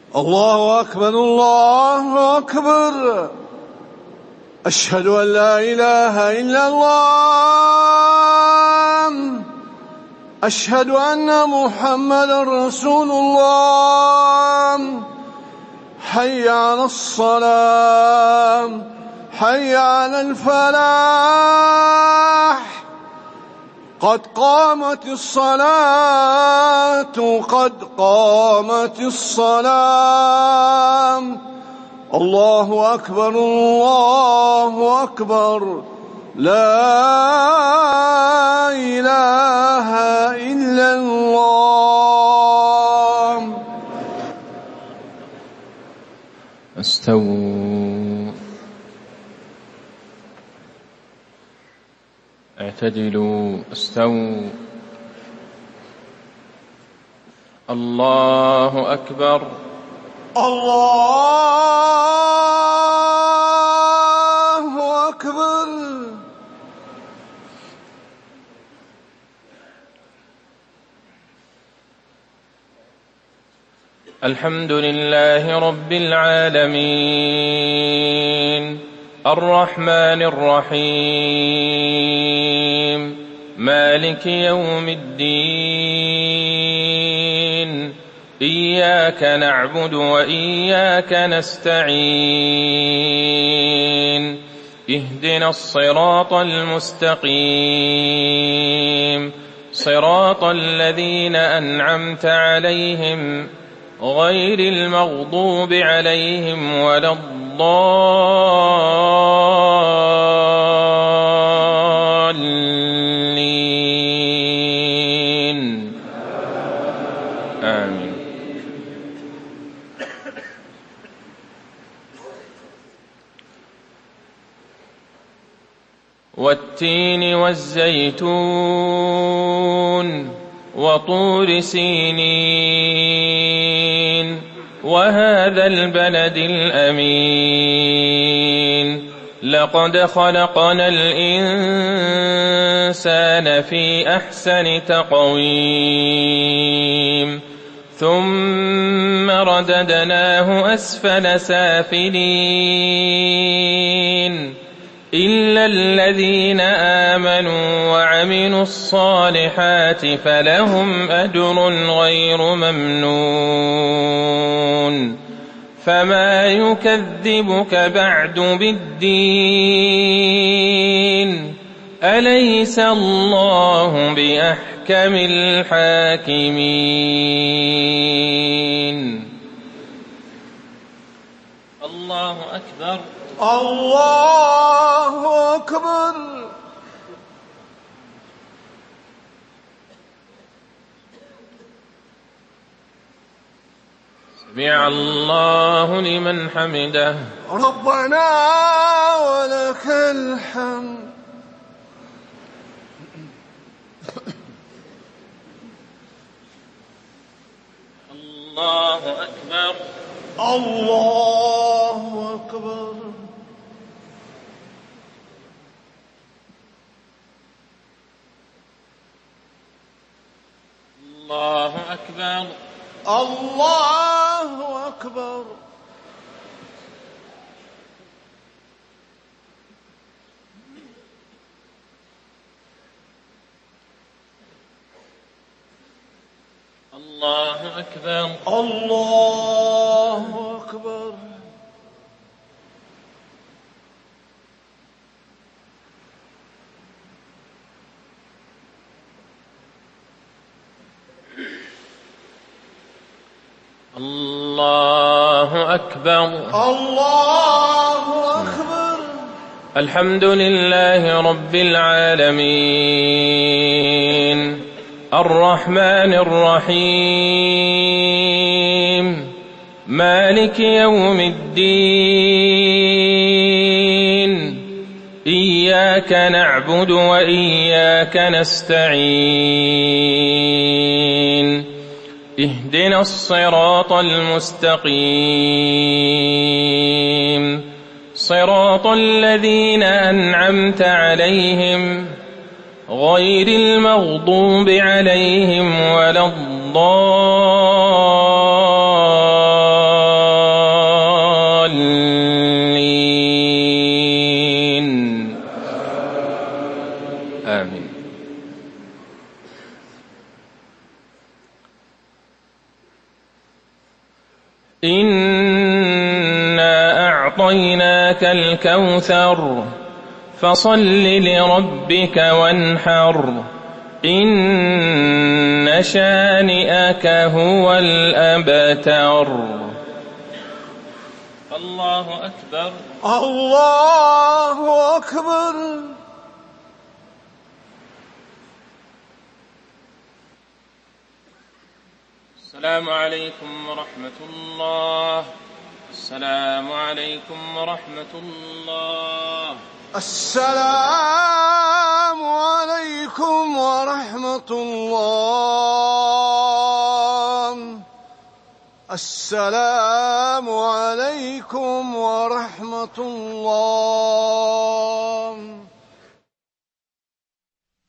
الله أكبر الله أكبر. أشهد أن لا إله إلا الله. أشهد أن محمدا رسول الله. حي على الصلاة، حي على الفلاح. قد قامت الصلاة، قد قامت الصلاة. الله أكبر الله أكبر. لا إله إلا الله. استووا، اعتدلوا، استووا. الله أكبر الله أكبر. الحمد لله رب العالمين، الرحمن الرحيم، مالك يوم الدين. إياك نعبد وإياك نستعين. اهدنا الصراط المستقيم، صراط الذين أنعمت عليهم غير المغضوب عليهم ولا الضالين. آمين. والتين والزيتون وطور سينين وهذا البلد الأمين. لقد خلقنا الإنسان في أحسن تقويم ثم رددناه أسفل سافلين إلا الذين آمنوا وعملوا الصالحات فلهم أجر غير ممنون. فما يكذبك بعد بالدين؟ أليس الله بأحكم الحاكمين؟ الله أكبر الله أكبر. سمع الله لمن حمده. ربنا ولك الحمد. الله أكبر الله أكبر. الله أكبر الله أكبر. الله أكبر الله أكبر. الله أكبر الله أكبر. الحمد لله رب العالمين، الرحمن الرحيم، مالك يوم الدين. إياك نعبد وإياك نستعين. اهدنا الصراط المستقيم، صراط الذين أنعمت عليهم غير المغضوب عليهم ولا الضالين. إنا أعطيناك الكوثر فصل لربك وانحر إن شانئك هو الأبتر. الله أكبر. الله أكبر. السلام عليكم ورحمة الله. السلام عليكم ورحمة الله. السلام عليكم ورحمة الله. السلام عليكم ورحمة الله.